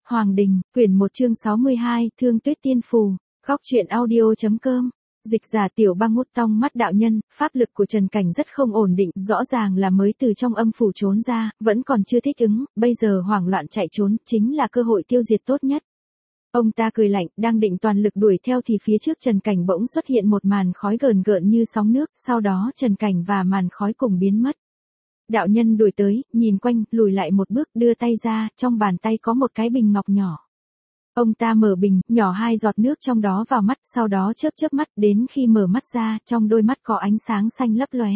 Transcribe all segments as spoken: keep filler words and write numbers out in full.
Hoàng Đình, quyển một chương sáu mươi hai, Thương Tuyết Tiên Phù, góc truyện audio.com. Dịch giả Tiểu Băng ngút tong mắt đạo nhân, pháp lực của Trần Cảnh rất không ổn định, rõ ràng là mới từ trong âm phủ trốn ra, vẫn còn chưa thích ứng, bây giờ hoảng loạn chạy trốn, chính là cơ hội tiêu diệt tốt nhất. Ông ta cười lạnh, đang định toàn lực đuổi theo thì phía trước Trần Cảnh bỗng xuất hiện một màn khói gờn gợn như sóng nước, sau đó Trần Cảnh và màn khói cùng biến mất. Đạo nhân đuổi tới, nhìn quanh, lùi lại một bước, đưa tay ra, trong bàn tay có một cái bình ngọc nhỏ. Ông ta mở bình, nhỏ hai giọt nước trong đó vào mắt, sau đó chớp chớp mắt, đến khi mở mắt ra, trong đôi mắt có ánh sáng xanh lấp lóe.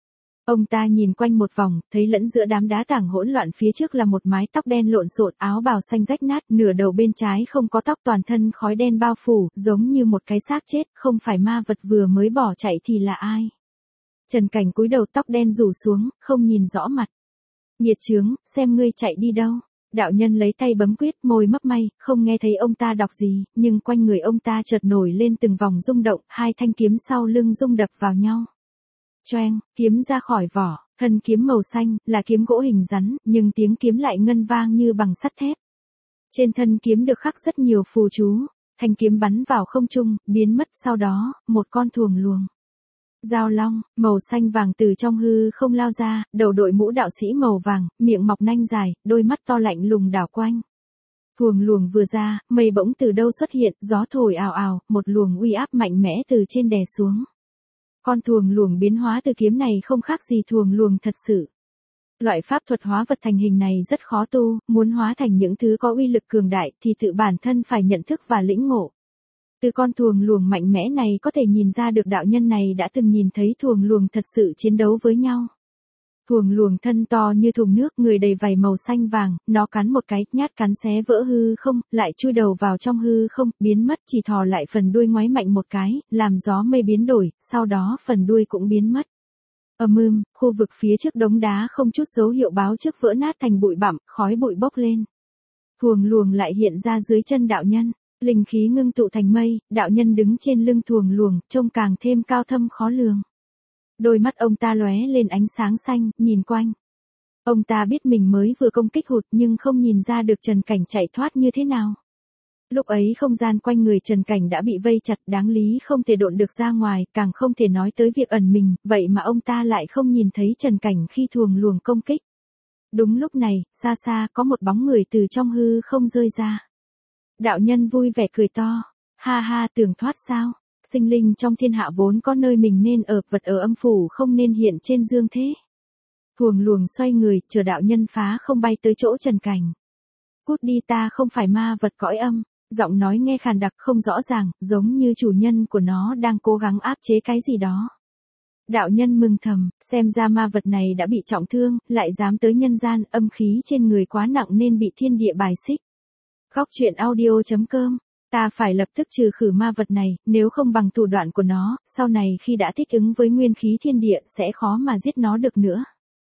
Ông ta nhìn quanh một vòng, thấy lẫn giữa đám đá tảng hỗn loạn phía trước là một mái tóc đen lộn xộn, áo bào xanh rách nát, nửa đầu bên trái không có tóc, toàn thân khói đen bao phủ, giống như một cái xác chết, không phải ma vật vừa mới bỏ chạy thì là ai. Trần Cảnh cúi đầu, tóc đen rủ xuống, không nhìn rõ mặt. Nghiệt chướng, xem ngươi chạy đi đâu. Đạo nhân lấy tay bấm quyết, môi mấp may, không nghe thấy ông ta đọc gì, nhưng quanh người ông ta chợt nổi lên từng vòng rung động, hai thanh kiếm sau lưng rung đập vào nhau. Choeng, kiếm ra khỏi vỏ, thân kiếm màu xanh, là kiếm gỗ hình rắn, nhưng tiếng kiếm lại ngân vang như bằng sắt thép. Trên thân kiếm được khắc rất nhiều phù chú, thanh kiếm bắn vào không trung, biến mất, sau đó, một con thuồng luồng. Giao long, màu xanh vàng từ trong hư không lao ra, đầu đội mũ đạo sĩ màu vàng, miệng mọc nanh dài, đôi mắt to lạnh lùng đảo quanh. Thuồng luồng vừa ra, mây bỗng từ đâu xuất hiện, gió thổi ào ào, một luồng uy áp mạnh mẽ từ trên đè xuống. Con thuồng luồng biến hóa từ kiếm này không khác gì thuồng luồng thật sự. Loại pháp thuật hóa vật thành hình này rất khó tu, muốn hóa thành những thứ có uy lực cường đại thì tự bản thân phải nhận thức và lĩnh ngộ. Từ con thuồng luồng mạnh mẽ này có thể nhìn ra được đạo nhân này đã từng nhìn thấy thuồng luồng thật sự chiến đấu với nhau. Thuồng luồng thân to như thùng nước, người đầy vảy màu xanh vàng, nó cắn một cái, nhát cắn xé vỡ hư không, lại chui đầu vào trong hư không, biến mất, chỉ thò lại phần đuôi ngoáy mạnh một cái, làm gió mây biến đổi, sau đó phần đuôi cũng biến mất. Ầm ầm, khu vực phía trước đống đá không chút dấu hiệu báo trước vỡ nát thành bụi bặm, khói bụi bốc lên. Thuồng luồng lại hiện ra dưới chân đạo nhân. Linh khí ngưng tụ thành mây, đạo nhân đứng trên lưng thuồng luồng, trông càng thêm cao thâm khó lường. Đôi mắt ông ta lóe lên ánh sáng xanh, nhìn quanh. Ông ta biết mình mới vừa công kích hụt nhưng không nhìn ra được Trần Cảnh chạy thoát như thế nào. Lúc ấy không gian quanh người Trần Cảnh đã bị vây chặt, đáng lý không thể độn được ra ngoài, càng không thể nói tới việc ẩn mình, vậy mà ông ta lại không nhìn thấy Trần Cảnh khi thuồng luồng công kích. Đúng lúc này, xa xa có một bóng người từ trong hư không rơi ra. Đạo nhân vui vẻ cười to, ha ha, tưởng thoát sao, sinh linh trong thiên hạ vốn có nơi mình nên ở, vật ở âm phủ không nên hiện trên dương thế. Thuồng luồng xoay người, chờ đạo nhân phá không bay tới chỗ Trần Cảnh. Cút đi, ta không phải ma vật cõi âm, giọng nói nghe khàn đặc không rõ ràng, giống như chủ nhân của nó đang cố gắng áp chế cái gì đó. Đạo nhân mừng thầm, xem ra ma vật này đã bị trọng thương, lại dám tới nhân gian, âm khí trên người quá nặng nên bị thiên địa bài xích. Góc truyện audio.com, ta phải lập tức trừ khử ma vật này, nếu không bằng thủ đoạn của nó, sau này khi đã thích ứng với nguyên khí thiên địa sẽ khó mà giết nó được nữa.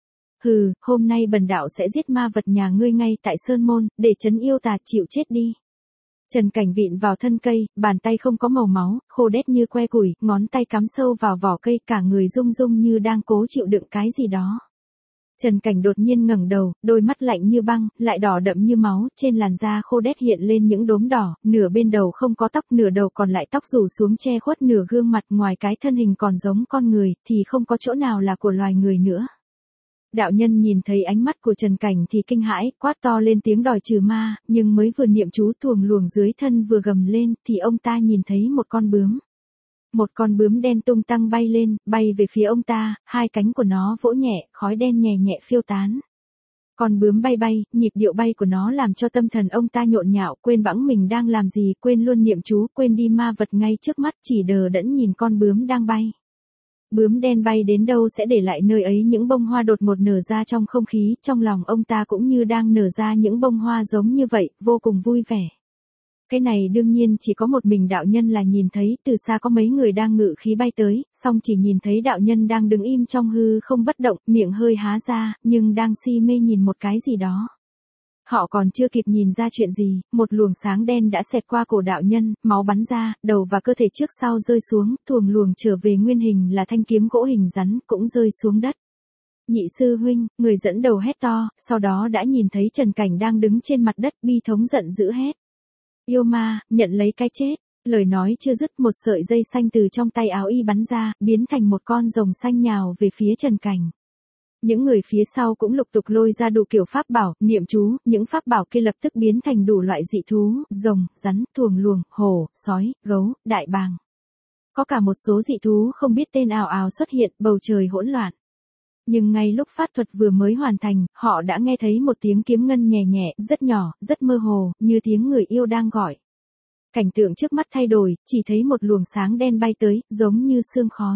Hừ, hôm nay bần đạo sẽ giết ma vật nhà ngươi ngay tại Sơn Môn, để trấn yêu tà, chịu chết đi. Trần Cảnh vịn vào thân cây, bàn tay không có màu máu, khô đét như que củi, ngón tay cắm sâu vào vỏ cây, cả người rung rung như đang cố chịu đựng cái gì đó. Trần Cảnh đột nhiên ngẩng đầu, đôi mắt lạnh như băng, lại đỏ đậm như máu, trên làn da khô đét hiện lên những đốm đỏ, nửa bên đầu không có tóc, nửa đầu còn lại tóc rủ xuống che khuất nửa gương mặt, ngoài cái thân hình còn giống con người, thì không có chỗ nào là của loài người nữa. Đạo nhân nhìn thấy ánh mắt của Trần Cảnh thì kinh hãi, quát to lên tiếng đòi trừ ma, nhưng mới vừa niệm chú thuồng luồng dưới thân vừa gầm lên, thì ông ta nhìn thấy một con bướm. Một con bướm đen tung tăng bay lên, bay về phía ông ta, hai cánh của nó vỗ nhẹ, khói đen nhẹ nhẹ phiêu tán. Con bướm bay bay, nhịp điệu bay của nó làm cho tâm thần ông ta nhộn nhạo, quên bẵng mình đang làm gì, quên luôn niệm chú, quên đi ma vật ngay trước mắt, chỉ đờ đẫn nhìn con bướm đang bay. Bướm đen bay đến đâu sẽ để lại nơi ấy những bông hoa đột ngột nở ra trong không khí, trong lòng ông ta cũng như đang nở ra những bông hoa giống như vậy, vô cùng vui vẻ. Cái này đương nhiên chỉ có một mình đạo nhân là nhìn thấy, từ xa có mấy người đang ngự khí bay tới, song chỉ nhìn thấy đạo nhân đang đứng im trong hư không bất động, miệng hơi há ra, nhưng đang si mê nhìn một cái gì đó. Họ còn chưa kịp nhìn ra chuyện gì, một luồng sáng đen đã xẹt qua cổ đạo nhân, máu bắn ra, đầu và cơ thể trước sau rơi xuống, thuồng luồng trở về nguyên hình là thanh kiếm gỗ hình rắn, cũng rơi xuống đất. Nhị sư huynh, người dẫn đầu hét to, sau đó đã nhìn thấy Trần Cảnh đang đứng trên mặt đất bi thống giận dữ hét. Yêu ma, nhận lấy cái chết. Lời nói chưa dứt một sợi dây xanh từ trong tay áo y bắn ra, biến thành một con rồng xanh nhào về phía Trần Cảnh. Những người phía sau cũng lục tục lôi ra đủ kiểu pháp bảo, niệm chú, những pháp bảo kia lập tức biến thành đủ loại dị thú, rồng, rắn, thuồng luồng, hổ, sói, gấu, đại bàng. Có cả một số dị thú không biết tên ào ào xuất hiện, bầu trời hỗn loạn. Nhưng ngay lúc pháp thuật vừa mới hoàn thành, họ đã nghe thấy một tiếng kiếm ngân nhẹ nhẹ, rất nhỏ, rất mơ hồ, như tiếng người yêu đang gọi. Cảnh tượng trước mắt thay đổi, chỉ thấy một luồng sáng đen bay tới, giống như sương khói.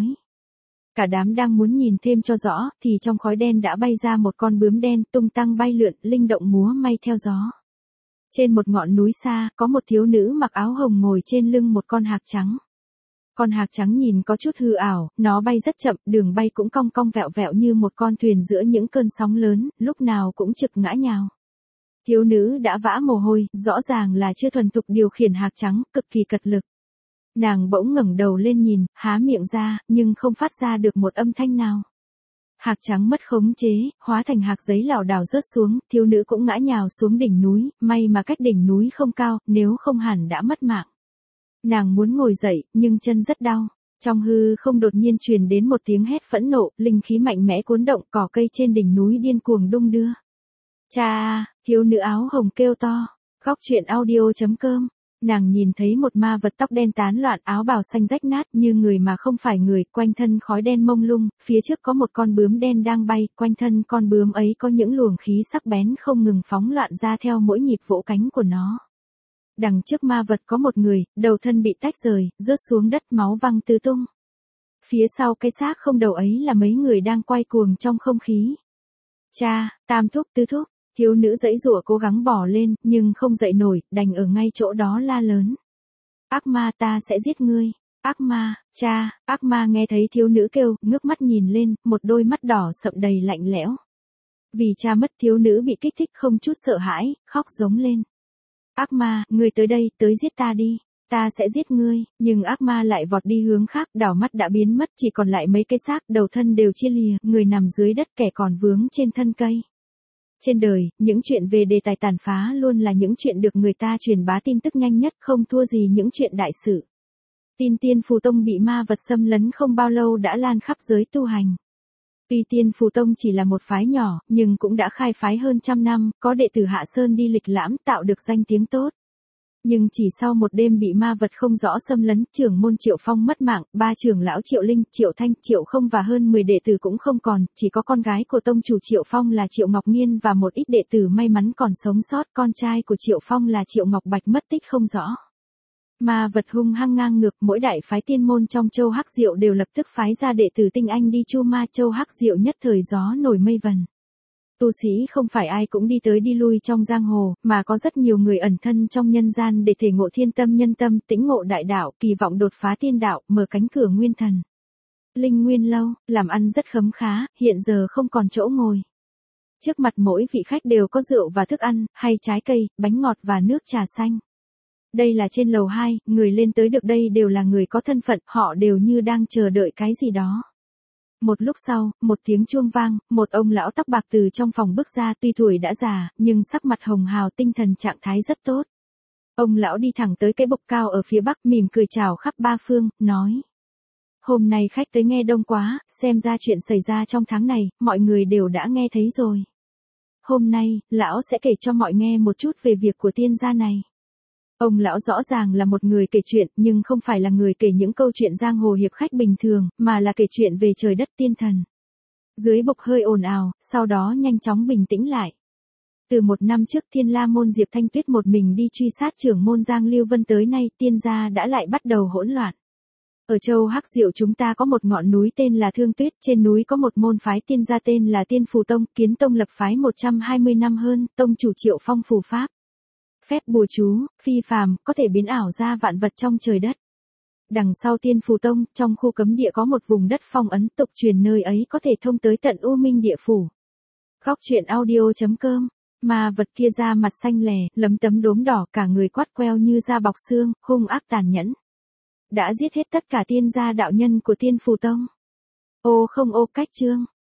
Cả đám đang muốn nhìn thêm cho rõ, thì trong khói đen đã bay ra một con bướm đen, tung tăng bay lượn, linh động múa may theo gió. Trên một ngọn núi xa, có một thiếu nữ mặc áo hồng ngồi trên lưng một con hạc trắng. Con hạc trắng nhìn có chút hư ảo, nó bay rất chậm, đường bay cũng cong cong vẹo vẹo như một con thuyền giữa những cơn sóng lớn, lúc nào cũng trực ngã nhào. Thiếu nữ đã vã mồ hôi, rõ ràng là chưa thuần thục điều khiển hạc trắng, cực kỳ cật lực. Nàng bỗng ngẩng đầu lên nhìn, há miệng ra, nhưng không phát ra được một âm thanh nào. Hạc trắng mất khống chế, hóa thành hạc giấy lảo đảo rớt xuống, thiếu nữ cũng ngã nhào xuống đỉnh núi, may mà cách đỉnh núi không cao, nếu không hẳn đã mất mạng. Nàng muốn ngồi dậy, nhưng chân rất đau. Trong hư không đột nhiên truyền đến một tiếng hét phẫn nộ, linh khí mạnh mẽ cuốn động, cỏ cây trên đỉnh núi điên cuồng đung đưa. Cha, thiếu nữ áo hồng kêu to. Góc truyện audio chấm com. Nàng nhìn thấy một ma vật tóc đen tán loạn, áo bào xanh rách nát, như người mà không phải người, quanh thân khói đen mông lung, phía trước có một con bướm đen đang bay, quanh thân con bướm ấy có những luồng khí sắc bén không ngừng phóng loạn ra theo mỗi nhịp vỗ cánh của nó. Đằng trước ma vật có một người, đầu thân bị tách rời, rớt xuống đất, máu văng tứ tung. Phía sau cái xác không đầu ấy là mấy người đang quay cuồng trong không khí. Cha, tam thúc, tứ thúc. Thiếu nữ giãy giụa cố gắng bỏ lên, nhưng không dậy nổi, đành ở ngay chỗ đó la lớn. Ác ma, ta sẽ giết ngươi. Ác ma, cha. Ác ma nghe thấy thiếu nữ kêu, ngước mắt nhìn lên, một đôi mắt đỏ sậm đầy lạnh lẽo. Vì cha mất, thiếu nữ bị kích thích không chút sợ hãi, khóc giống lên. Ác ma, ngươi tới đây, tới giết ta đi. Ta sẽ giết ngươi, nhưng ác ma lại vọt đi hướng khác, đảo mắt đã biến mất, chỉ còn lại mấy cái xác, đầu thân đều chia lìa, người nằm dưới đất, kẻ còn vướng trên thân cây. Trên đời, những chuyện về đề tài tàn phá luôn là những chuyện được người ta truyền bá tin tức nhanh nhất, không thua gì những chuyện đại sự. Tin Tiên Phù Tông bị ma vật xâm lấn không bao lâu đã lan khắp giới tu hành. Tuy Tiên Phù Tông chỉ là một phái nhỏ, nhưng cũng đã khai phái hơn trăm năm, có đệ tử Hạ Sơn đi lịch lãm tạo được danh tiếng tốt. Nhưng chỉ sau một đêm bị ma vật không rõ xâm lấn, trưởng môn Triệu Phong mất mạng, ba trưởng lão Triệu Linh, Triệu Thanh, Triệu Không và hơn mười đệ tử cũng không còn, chỉ có con gái của tông chủ Triệu Phong là Triệu Ngọc Nghiên và một ít đệ tử may mắn còn sống sót, con trai của Triệu Phong là Triệu Ngọc Bạch mất tích không rõ. Ma vật hung hăng ngang ngược, mỗi đại phái tiên môn trong châu Hắc Diệu đều lập tức phái ra đệ tử tinh anh đi chu ma châu Hắc Diệu, nhất thời gió nổi mây vần. Tu sĩ không phải ai cũng đi tới đi lui trong giang hồ, mà có rất nhiều người ẩn thân trong nhân gian để thể ngộ thiên tâm nhân tâm, tĩnh ngộ đại đạo, kỳ vọng đột phá tiên đạo, mở cánh cửa nguyên thần. Linh Nguyên Lâu, làm ăn rất khấm khá, hiện giờ không còn chỗ ngồi. Trước mặt mỗi vị khách đều có rượu và thức ăn, hay trái cây, bánh ngọt và nước trà xanh. Đây là trên lầu hai, người lên tới được đây đều là người có thân phận, họ đều như đang chờ đợi cái gì đó. Một lúc sau, một tiếng chuông vang, một ông lão tóc bạc từ trong phòng bước ra, tuy tuổi đã già, nhưng sắc mặt hồng hào, tinh thần trạng thái rất tốt. Ông lão đi thẳng tới cái bục cao ở phía bắc, mỉm cười chào khắp ba phương, nói. Hôm nay khách tới nghe đông quá, xem ra chuyện xảy ra trong tháng này, mọi người đều đã nghe thấy rồi. Hôm nay, lão sẽ kể cho mọi nghe một chút về việc của tiên gia này. Ông lão rõ ràng là một người kể chuyện, nhưng không phải là người kể những câu chuyện giang hồ hiệp khách bình thường, mà là kể chuyện về trời đất tiên thần. Dưới bục hơi ồn ào, sau đó nhanh chóng bình tĩnh lại. Từ một năm trước Thiên La môn Diệp Thanh Tuyết một mình đi truy sát trưởng môn Giang Lưu Vân tới nay, tiên gia đã lại bắt đầu hỗn loạn. Ở châu Hắc Diệu chúng ta có một ngọn núi tên là Thương Tuyết, trên núi có một môn phái tiên gia tên là Tiên Phù Tông, kiến tông lập phái một trăm hai mươi năm hơn, tông chủ Triệu Phong phù pháp. Phép bùa chú, phi phàm, có thể biến ảo ra vạn vật trong trời đất. Đằng sau Tiên Phù Tông, trong khu cấm địa có một vùng đất phong ấn, tục truyền nơi ấy có thể thông tới tận U Minh địa phủ. Góc truyện audio chấm com. Ma vật kia da mặt xanh lè, lấm tấm đốm đỏ, cả người quắt queo như da bọc xương, hung ác tàn nhẫn. Đã giết hết tất cả tiên gia đạo nhân của Tiên Phù Tông. Ô không ô cách chương.